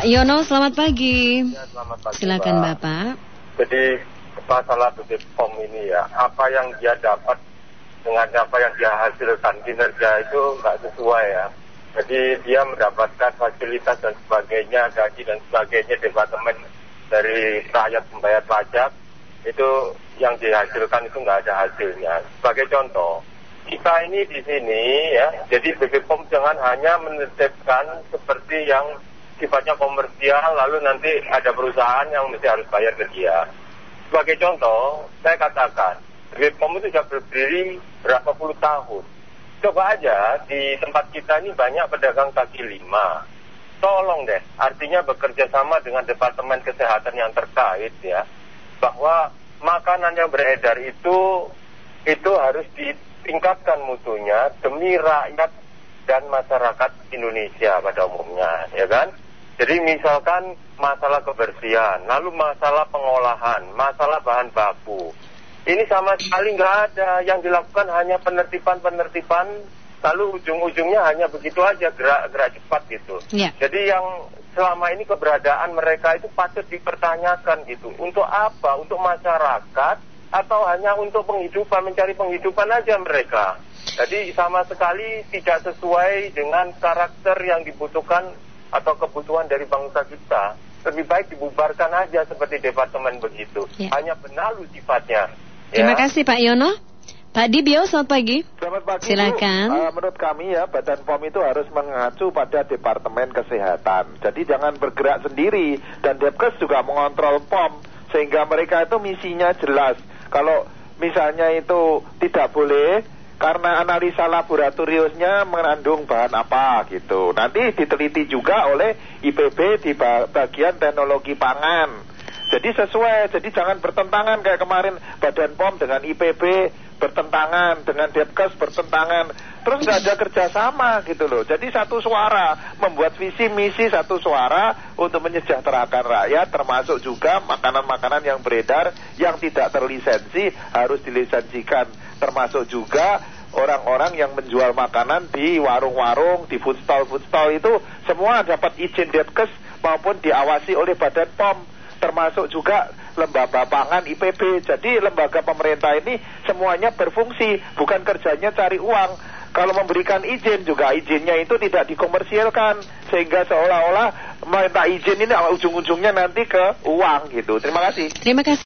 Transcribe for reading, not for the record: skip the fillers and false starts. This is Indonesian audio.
Pak Yono, selamat pagi. Ya, selamat pagi. Silakan Bapak. Jadi masalah BPOM ini ya, apa yang dia dapat dengan apa yang dia hasilkan, kinerja itu nggak sesuai ya. Jadi dia mendapatkan fasilitas dan sebagainya, gaji dan sebagainya, departemen dari rakyat membayar pajak, itu yang dihasilkan itu nggak ada hasilnya. Sebagai contoh, kita ini di sini ya, jadi BPOM jangan hanya menetapkan seperti yang sifatnya komersial, lalu nanti ada perusahaan yang mesti harus bayar ke dia. Sebagai contoh, saya katakan, BPOM itu sudah berdiri berapa puluh tahun. Coba aja, di tempat kita ini banyak pedagang kaki lima. Tolong deh, artinya bekerja sama dengan Departemen Kesehatan yang terkait ya, bahwa makanan yang beredar itu harus ditingkatkan mutunya demi rakyat dan masyarakat Indonesia pada umumnya, ya kan? Jadi misalkan masalah kebersihan, lalu masalah pengolahan, masalah bahan baku. Ini sama sekali nggak ada, yang dilakukan hanya penertiban, lalu ujung-ujungnya hanya begitu aja, gerak cepat gitu. Yeah. Jadi yang selama ini keberadaan mereka itu patut dipertanyakan gitu. Untuk apa? Untuk masyarakat atau hanya untuk penghidupan, mencari penghidupan aja mereka. Jadi sama sekali tidak sesuai dengan karakter yang dibutuhkan atau kebutuhan dari bangsa kita. Lebih baik dibubarkan aja seperti departemen begitu. Ya. Hanya benalu sifatnya. Terima kasih Pak Yono. Pak Dibio, selamat pagi. Selamat pagi, silakan. Bu. Menurut kami ya, Badan POM itu harus mengacu pada Departemen Kesehatan. Jadi jangan bergerak sendiri. Dan Depkes juga mengontrol POM. Sehingga mereka itu misinya jelas. Kalau misalnya itu tidak boleh karena analisa laboratoriumnya mengandung bahan apa gitu. Nanti diteliti juga oleh IPB di bagian teknologi pangan. Jadi sesuai, jadi jangan bertentangan kayak kemarin Badan POM dengan IPB bertentangan, dengan Depkes bertentangan. Terus nggak ada kerjasama gitu loh. Jadi satu suara, membuat visi misi satu suara untuk menyejahterakan rakyat, termasuk juga makanan-makanan yang beredar yang tidak terlisensi harus dilisensikan. Termasuk juga orang-orang yang menjual makanan di warung-warung, di food stall itu semua dapat izin Depkes maupun diawasi oleh Badan POM. Termasuk juga lembaga pangan IPB. Jadi lembaga pemerintah ini semuanya berfungsi, bukan kerjanya cari uang. Kalau memberikan izin juga izinnya itu tidak dikomersialkan, sehingga seolah-olah minta izin ini ujung-ujungnya nanti ke uang gitu. Terima kasih. Terima kasih.